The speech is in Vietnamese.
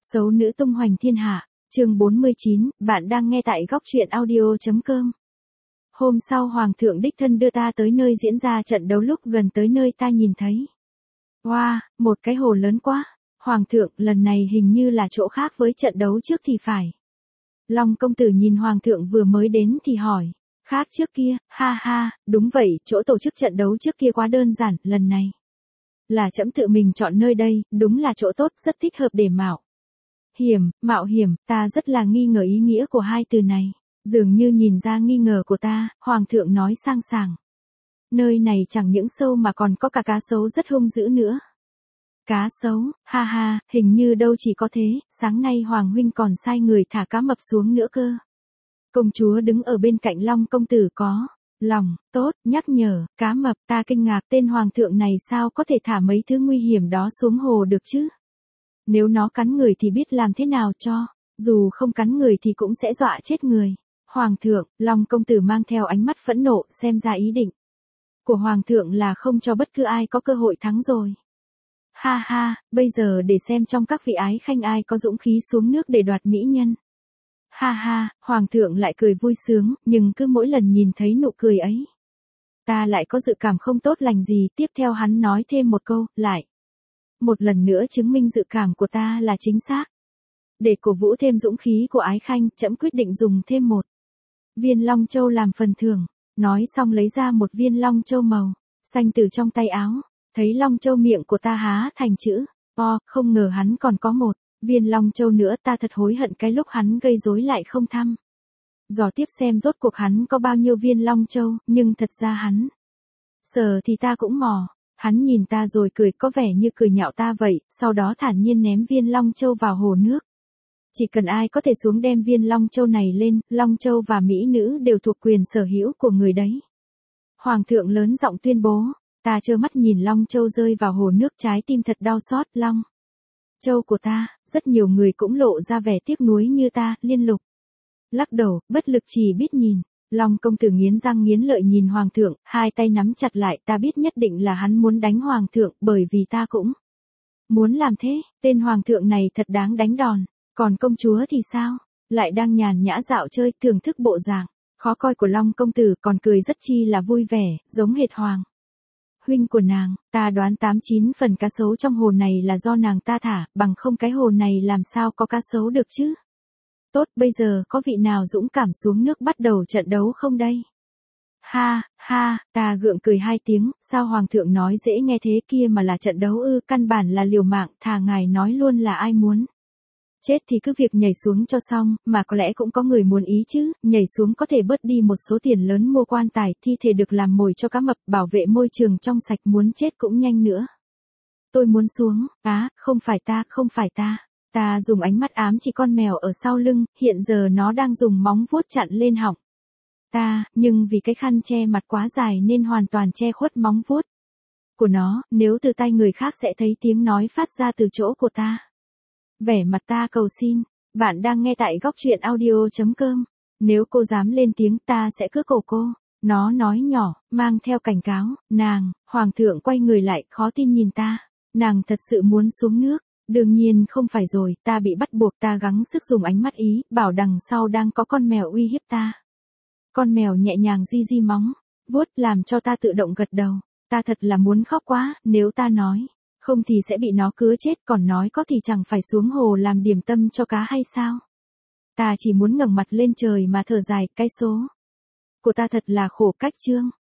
Xấu nữ tung hoành thiên hạ, chương 49, bạn đang nghe tại góc truyện audio.com. Hôm sau Hoàng thượng đích thân đưa ta tới nơi diễn ra trận đấu, lúc gần tới nơi ta nhìn thấy. Wow, một cái hồ lớn quá. Hoàng thượng, lần này hình như là chỗ khác với trận đấu trước thì phải. Long công tử nhìn Hoàng thượng vừa mới đến thì hỏi. Khác trước kia, ha ha, đúng vậy, chỗ tổ chức trận đấu trước kia quá đơn giản, lần này là trẫm tự mình chọn nơi đây, đúng là chỗ tốt, rất thích hợp để mạo hiểm, ta rất là nghi ngờ ý nghĩa của hai từ này. Dường như nhìn ra nghi ngờ của ta, Hoàng thượng nói sang sảng. Nơi này chẳng những sâu mà còn có cả cá sấu rất hung dữ nữa. Cá sấu, ha ha, hình như đâu chỉ có thế, sáng nay Hoàng huynh còn sai người thả cá mập xuống nữa cơ. Công chúa đứng ở bên cạnh Long công tử có lòng tốt nhắc nhở. Cá mập, ta kinh ngạc, tên Hoàng thượng này sao có thể thả mấy thứ nguy hiểm đó xuống hồ được chứ? Nếu nó cắn người thì biết làm thế nào cho, dù không cắn người thì cũng sẽ dọa chết người. Hoàng thượng, Long công tử mang theo ánh mắt phẫn nộ, xem ra ý định của Hoàng thượng là không cho bất cứ ai có cơ hội thắng rồi. Ha ha, bây giờ để xem trong các vị ái khanh ai có dũng khí xuống nước để đoạt mỹ nhân. Ha ha, Hoàng thượng lại cười vui sướng, nhưng cứ mỗi lần nhìn thấy nụ cười ấy, ta lại có dự cảm không tốt lành gì. Tiếp theo hắn nói thêm một câu, lại một lần nữa chứng minh dự cảm của ta là chính xác. Để cổ vũ thêm dũng khí của ái khanh, trẫm quyết định dùng thêm một viên long châu làm phần thưởng. Nói xong lấy ra một viên long châu màu xanh từ trong tay áo. Thấy long châu, miệng của ta há thành chữ O, không ngờ hắn còn có một viên long châu nữa. Ta thật hối hận cái lúc hắn gây rối lại không thăm dò tiếp xem rốt cuộc hắn có bao nhiêu viên long châu, nhưng thật ra hắn sờ thì ta cũng mò. Hắn nhìn ta rồi cười, có vẻ như cười nhạo ta vậy, sau đó thản nhiên ném viên long châu vào hồ nước. Chỉ cần ai có thể xuống đem viên long châu này lên, long châu và mỹ nữ đều thuộc quyền sở hữu của người đấy. Hoàng thượng lớn giọng tuyên bố. Ta trơ mắt nhìn long châu rơi vào hồ nước, trái tim thật đau xót. Long châu của ta, rất nhiều người cũng lộ ra vẻ tiếc nuối như ta, liên lục lắc đầu, bất lực chỉ biết nhìn. Long công tử nghiến răng nghiến lợi nhìn Hoàng thượng, hai tay nắm chặt lại. Ta biết nhất định là hắn muốn đánh Hoàng thượng, bởi vì ta cũng muốn làm thế. Tên Hoàng thượng này thật đáng đánh đòn. Còn công chúa thì sao? Lại đang nhàn nhã dạo chơi, thưởng thức bộ dạng khó coi của Long công tử, còn cười rất chi là vui vẻ, giống hệt Hoàng huynh của nàng. Ta đoán 89 phần cá sấu trong hồ này là do nàng ta thả, bằng không cái hồ này làm sao có cá sấu được chứ? Tốt, bây giờ có vị nào dũng cảm xuống nước bắt đầu trận đấu không đây? Ha, ha, ta gượng cười hai tiếng, sao Hoàng thượng nói dễ nghe thế kia mà là trận đấu ư? Căn bản là liều mạng, thà ngài nói luôn là ai muốn chết thì cứ việc nhảy xuống cho xong, mà có lẽ cũng có người muốn ý chứ, nhảy xuống có thể bớt đi một số tiền lớn mua quan tài, thi thể được làm mồi cho cá mập, bảo vệ môi trường trong sạch, muốn chết cũng nhanh nữa. Tôi muốn xuống, không phải ta. Ta dùng ánh mắt ám chỉ con mèo ở sau lưng, hiện giờ nó đang dùng móng vuốt chặn lên họng ta, nhưng vì cái khăn che mặt quá dài nên hoàn toàn che khuất móng vuốt của nó, nếu từ tay người khác sẽ thấy tiếng nói phát ra từ chỗ của ta. Vẻ mặt ta cầu xin. Bạn đang nghe tại góc truyện audio.com. Nếu cô dám lên tiếng ta sẽ cướp cổ cô. Nó nói nhỏ, mang theo cảnh cáo. Nàng, Hoàng thượng quay người lại, khó tin nhìn ta. Nàng thật sự muốn xuống nước. Đương nhiên không phải rồi, ta bị bắt buộc. Ta gắng sức dùng ánh mắt ý, bảo đằng sau đang có con mèo uy hiếp ta. Con mèo nhẹ nhàng di móng vuốt, làm cho ta tự động gật đầu. Ta thật là muốn khóc quá, nếu ta nói không thì sẽ bị nó cứa chết, còn nói có thì chẳng phải xuống hồ làm điểm tâm cho cá hay sao? Ta chỉ muốn ngẩng mặt lên trời mà thở dài, cái số của ta thật là khổ cách chương.